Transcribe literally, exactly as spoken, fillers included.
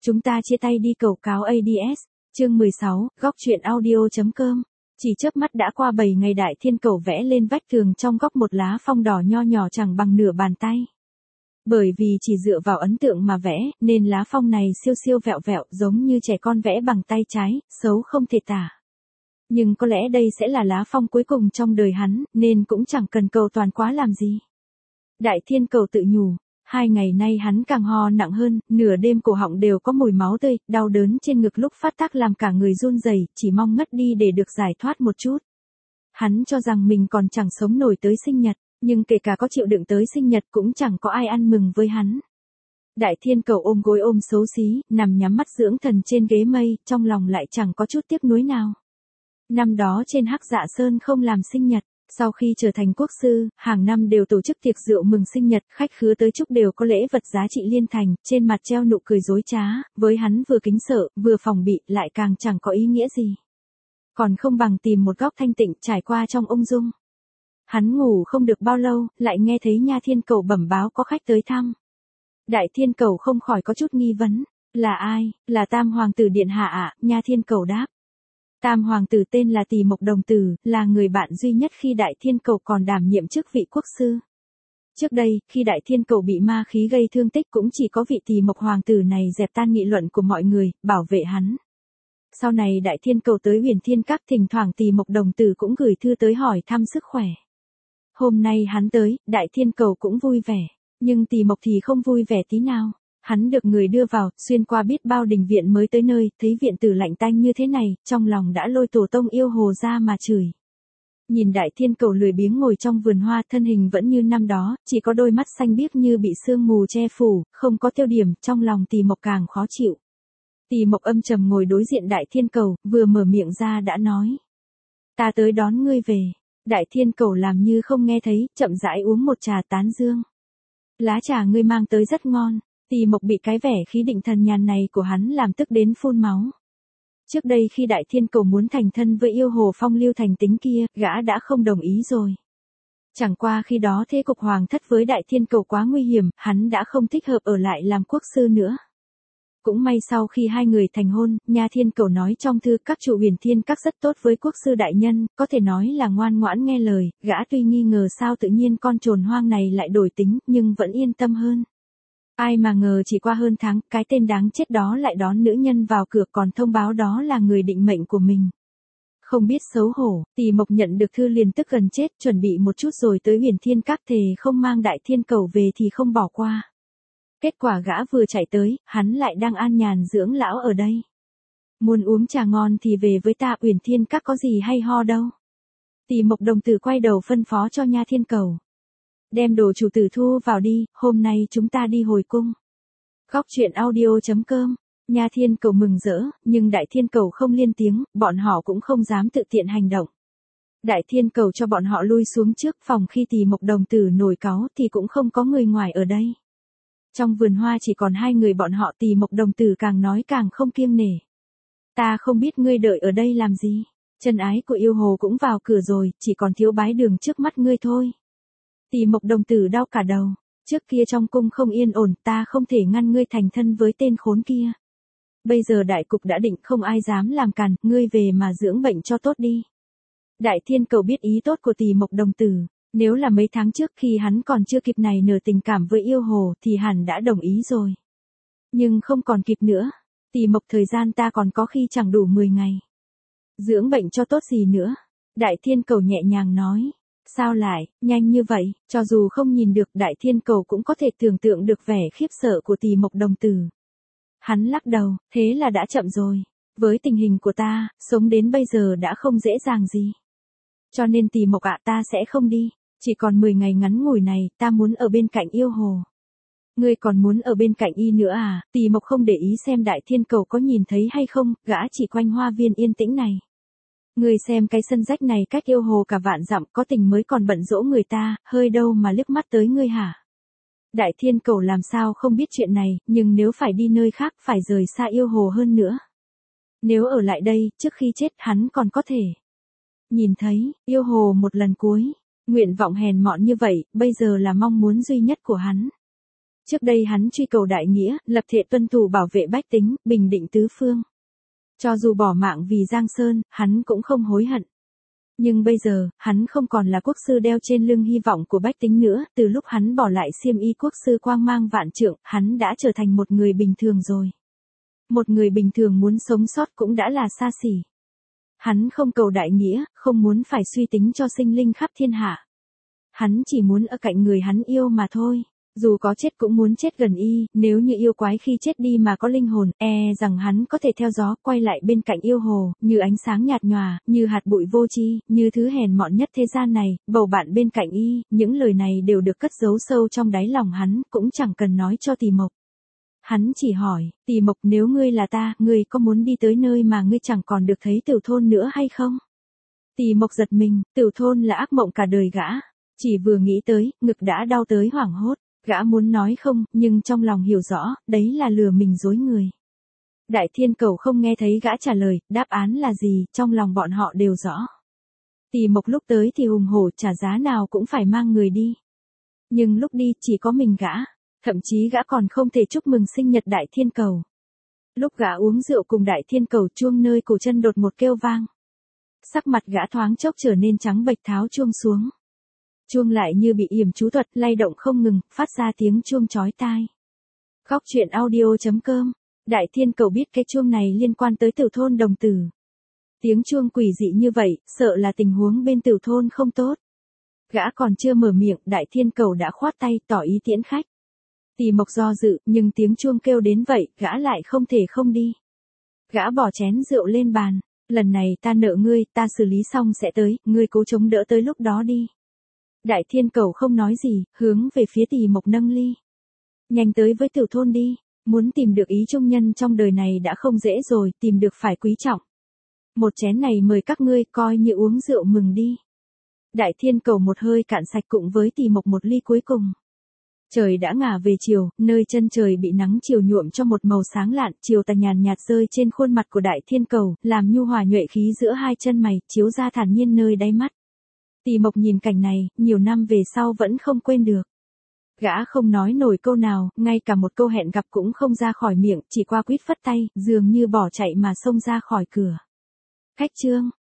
Chúng ta chia tay đi cầu cáo a đê ét, chương mười sáu, góc truyện audio chấm com. Chỉ chớp mắt đã qua bảy ngày Đại Thiên Cầu vẽ lên vách tường trong góc một lá phong đỏ nho nhỏ chẳng bằng nửa bàn tay. Bởi vì chỉ dựa vào ấn tượng mà vẽ, nên lá phong này siêu siêu vẹo vẹo giống như trẻ con vẽ bằng tay trái, xấu không thể tả. Nhưng có lẽ đây sẽ là lá phong cuối cùng trong đời hắn, nên cũng chẳng cần cầu toàn quá làm gì. Đại Thiên Cầu tự nhủ. Hai ngày nay hắn càng ho nặng hơn, nửa đêm cổ họng đều có mùi máu tươi, đau đớn trên ngực lúc phát tác làm cả người run rẩy, chỉ mong ngất đi để được giải thoát một chút. Hắn cho rằng mình còn chẳng sống nổi tới sinh nhật, nhưng kể cả có chịu đựng tới sinh nhật cũng chẳng có ai ăn mừng với hắn. Đại Thiên Cầu ôm gối ôm xấu xí, nằm nhắm mắt dưỡng thần trên ghế mây, trong lòng lại chẳng có chút tiếc nuối nào. Năm đó trên Hắc Dạ Sơn không làm sinh nhật. Sau khi trở thành quốc sư, hàng năm đều tổ chức tiệc rượu mừng sinh nhật, khách khứa tới chúc đều có lễ vật giá trị liên thành, trên mặt treo nụ cười dối trá, với hắn vừa kính sợ, vừa phòng bị, lại càng chẳng có ý nghĩa gì. Còn không bằng tìm một góc thanh tịnh trải qua trong ung dung. Hắn ngủ không được bao lâu, lại nghe thấy Nha Thiên Cầu bẩm báo có khách tới thăm. Đại Thiên Cầu không khỏi có chút nghi vấn, là ai, là Tam Hoàng tử điện hạ ạ, à? Nha Thiên Cầu đáp. Tam Hoàng tử tên là Tỳ Mộc Đồng Tử, là người bạn duy nhất khi Đại Thiên Cầu còn đảm nhiệm chức vị quốc sư. Trước đây, khi Đại Thiên Cầu bị ma khí gây thương tích cũng chỉ có vị Tỳ Mộc Hoàng tử này dẹp tan nghị luận của mọi người, bảo vệ hắn. Sau này Đại Thiên Cầu tới Huyền Thiên Các, thỉnh thoảng Tỳ Mộc Đồng Tử cũng gửi thư tới hỏi thăm sức khỏe. Hôm nay hắn tới, Đại Thiên Cầu cũng vui vẻ, nhưng Tỳ Mộc thì không vui vẻ tí nào. Hắn được người đưa vào, xuyên qua biết bao đình viện mới tới nơi, thấy viện tử lạnh tanh như thế này, trong lòng đã lôi tổ tông yêu hồ ra mà chửi. Nhìn Đại Thiên Cầu lười biếng ngồi trong vườn hoa, thân hình vẫn như năm đó, chỉ có đôi mắt xanh biếc như bị sương mù che phủ, không có tiêu điểm, trong lòng Tỳ Mộc càng khó chịu. Tỳ Mộc âm trầm ngồi đối diện Đại Thiên Cầu, vừa mở miệng ra đã nói. Ta tới đón ngươi về. Đại Thiên Cầu làm như không nghe thấy, chậm rãi uống một trà tán dương. Lá trà ngươi mang tới rất ngon. Tỳ Mộc bị cái vẻ khí định thần nhàn này của hắn làm tức đến phun máu. Trước đây khi Đại Thiên Cầu muốn thành thân với yêu hồ phong lưu thành tính kia, gã đã không đồng ý rồi. Chẳng qua khi đó thế cục hoàng thất với Đại Thiên Cầu quá nguy hiểm, hắn đã không thích hợp ở lại làm quốc sư nữa. Cũng may sau khi hai người thành hôn, Nha Thiên Cầu nói trong thư các trụ Huyền Thiên Các rất tốt với quốc sư đại nhân, có thể nói là ngoan ngoãn nghe lời, gã tuy nghi ngờ sao tự nhiên con trồn hoang này lại đổi tính, nhưng vẫn yên tâm hơn. Ai mà ngờ chỉ qua hơn tháng, cái tên đáng chết đó lại đón nữ nhân vào cửa còn thông báo đó là người định mệnh của mình. Không biết xấu hổ, Tỳ Mộc nhận được thư liền tức gần chết, chuẩn bị một chút rồi tới Huyền Thiên Các thề không mang Đại Thiên Cầu về thì không bỏ qua. Kết quả gã vừa chạy tới, hắn lại đang an nhàn dưỡng lão ở đây. Muốn uống trà ngon thì về với ta, Huyền Thiên Các có gì hay ho đâu. Tỳ Mộc Đồng Tử quay đầu phân phó cho Nha Thiên Cầu. Đem đồ chủ tử thu vào đi, hôm nay chúng ta đi hồi cung. Góc truyện audio chấm com. Nha Thiên Cầu mừng rỡ, nhưng Đại Thiên Cầu không liên tiếng, bọn họ cũng không dám tự tiện hành động. Đại Thiên Cầu cho bọn họ lui xuống trước phòng, khi Tỳ Mộc Đồng Tử nổi cáu thì cũng không có người ngoài ở đây. Trong vườn hoa chỉ còn hai người bọn họ, Tỳ Mộc Đồng Tử càng nói càng không kiêng nể. Ta không biết ngươi đợi ở đây làm gì, chân ái của yêu hồ cũng vào cửa rồi, chỉ còn thiếu bái đường trước mắt ngươi thôi. Tỳ Mộc Đồng Tử đau cả đầu, trước kia trong cung không yên ổn, ta không thể ngăn ngươi thành thân với tên khốn kia. Bây giờ đại cục đã định, không ai dám làm cản, ngươi về mà dưỡng bệnh cho tốt đi. Đại Thiên Cầu biết ý tốt của Tỳ Mộc Đồng Tử, nếu là mấy tháng trước khi hắn còn chưa kịp này nở tình cảm với yêu hồ thì hẳn đã đồng ý rồi. Nhưng không còn kịp nữa, Tỳ Mộc thời gian ta còn có khi chẳng đủ mười ngày. Dưỡng bệnh cho tốt gì nữa? Đại Thiên Cầu nhẹ nhàng nói. Sao lại, nhanh như vậy, cho dù không nhìn được Đại Thiên Cầu cũng có thể tưởng tượng được vẻ khiếp sợ của Tỳ Mộc Đồng Tử. Hắn lắc đầu, thế là đã chậm rồi. Với tình hình của ta, sống đến bây giờ đã không dễ dàng gì. Cho nên Tỳ Mộc ạ, ta sẽ không đi, chỉ còn mười ngày ngắn ngủi này, ta muốn ở bên cạnh yêu hồ. Ngươi còn muốn ở bên cạnh y nữa à? Tỳ Mộc không để ý xem Đại Thiên Cầu có nhìn thấy hay không, gã chỉ quanh hoa viên yên tĩnh này. Ngươi xem cái sân rách này cách yêu hồ cả vạn dặm, có tình mới còn bận dỗ người ta, hơi đâu mà liếc mắt tới ngươi hả? Đại Thiên Cầu làm sao không biết chuyện này, nhưng nếu phải đi nơi khác phải rời xa yêu hồ hơn nữa. Nếu ở lại đây, trước khi chết hắn còn có thể nhìn thấy yêu hồ một lần cuối. Nguyện vọng hèn mọn như vậy, bây giờ là mong muốn duy nhất của hắn. Trước đây hắn truy cầu đại nghĩa, lập thể tuân thủ bảo vệ bách tính, bình định tứ phương. Cho dù bỏ mạng vì Giang Sơn, hắn cũng không hối hận. Nhưng bây giờ, hắn không còn là quốc sư đeo trên lưng hy vọng của bách tính nữa, từ lúc hắn bỏ lại xiêm y quốc sư quang mang vạn trượng, hắn đã trở thành một người bình thường rồi. Một người bình thường muốn sống sót cũng đã là xa xỉ. Hắn không cầu đại nghĩa, không muốn phải suy tính cho sinh linh khắp thiên hạ. Hắn chỉ muốn ở cạnh người hắn yêu mà thôi. Dù có chết cũng muốn chết gần y, nếu như yêu quái khi chết đi mà có linh hồn, e rằng hắn có thể theo gió quay lại bên cạnh yêu hồ, như ánh sáng nhạt nhòa, như hạt bụi vô tri, như thứ hèn mọn nhất thế gian này, bầu bạn bên cạnh y, những lời này đều được cất giấu sâu trong đáy lòng hắn, cũng chẳng cần nói cho Tỳ Mộc. Hắn chỉ hỏi, Tỳ Mộc, nếu ngươi là ta, ngươi có muốn đi tới nơi mà ngươi chẳng còn được thấy Tửu Thôn nữa hay không? Tỳ Mộc giật mình, Tửu Thôn là ác mộng cả đời gã. Chỉ vừa nghĩ tới, ngực đã đau tới hoảng hốt. Gã muốn nói không, nhưng trong lòng hiểu rõ, đấy là lừa mình dối người. Đại Thiên Cầu không nghe thấy gã trả lời, đáp án là gì, trong lòng bọn họ đều rõ. Tỳ Mộc lúc tới thì hùng hổ, trả giá nào cũng phải mang người đi. Nhưng lúc đi, chỉ có mình gã. Thậm chí gã còn không thể chúc mừng sinh nhật Đại Thiên Cầu. Lúc gã uống rượu cùng Đại Thiên Cầu, chuông nơi cổ chân đột một kêu vang. Sắc mặt gã thoáng chốc trở nên trắng bệch, tháo chuông xuống. Chuông lại như bị yểm chú thuật, lay động không ngừng, phát ra tiếng chuông chói tai. Góc truyện audio chấm com. Đại Thiên Cầu biết cái chuông này liên quan tới Tửu Thôn Đồng Tử. Tiếng chuông quỷ dị như vậy, sợ là tình huống bên Tửu Thôn không tốt. Gã còn chưa mở miệng, Đại Thiên Cầu đã khoát tay tỏ ý tiễn khách. Tỳ Mộc do dự, nhưng tiếng chuông kêu đến vậy, gã lại không thể không đi. Gã bỏ chén rượu lên bàn. Lần này ta nợ ngươi, ta xử lý xong sẽ tới, ngươi cố chống đỡ tới lúc đó đi. Đại Thiên Cầu không nói gì, hướng về phía Tỳ Mộc nâng ly. Nhanh tới với Tửu Thôn đi, muốn tìm được ý trung nhân trong đời này đã không dễ rồi, tìm được phải quý trọng. Một chén này mời các ngươi, coi như uống rượu mừng đi. Đại Thiên Cầu một hơi cạn sạch cùng với Tỳ Mộc một ly cuối cùng. Trời đã ngả về chiều, nơi chân trời bị nắng chiều nhuộm cho một màu sáng lạn, chiều tà nhàn nhạt rơi trên khuôn mặt của Đại Thiên Cầu, làm nhu hòa nhuệ khí giữa hai chân mày, chiếu ra thản nhiên nơi đáy mắt. Tỳ Mộc nhìn cảnh này, nhiều năm về sau vẫn không quên được. Gã không nói nổi câu nào, ngay cả một câu hẹn gặp cũng không ra khỏi miệng, chỉ qua quýt phất tay, dường như bỏ chạy mà xông ra khỏi cửa. Khách trương,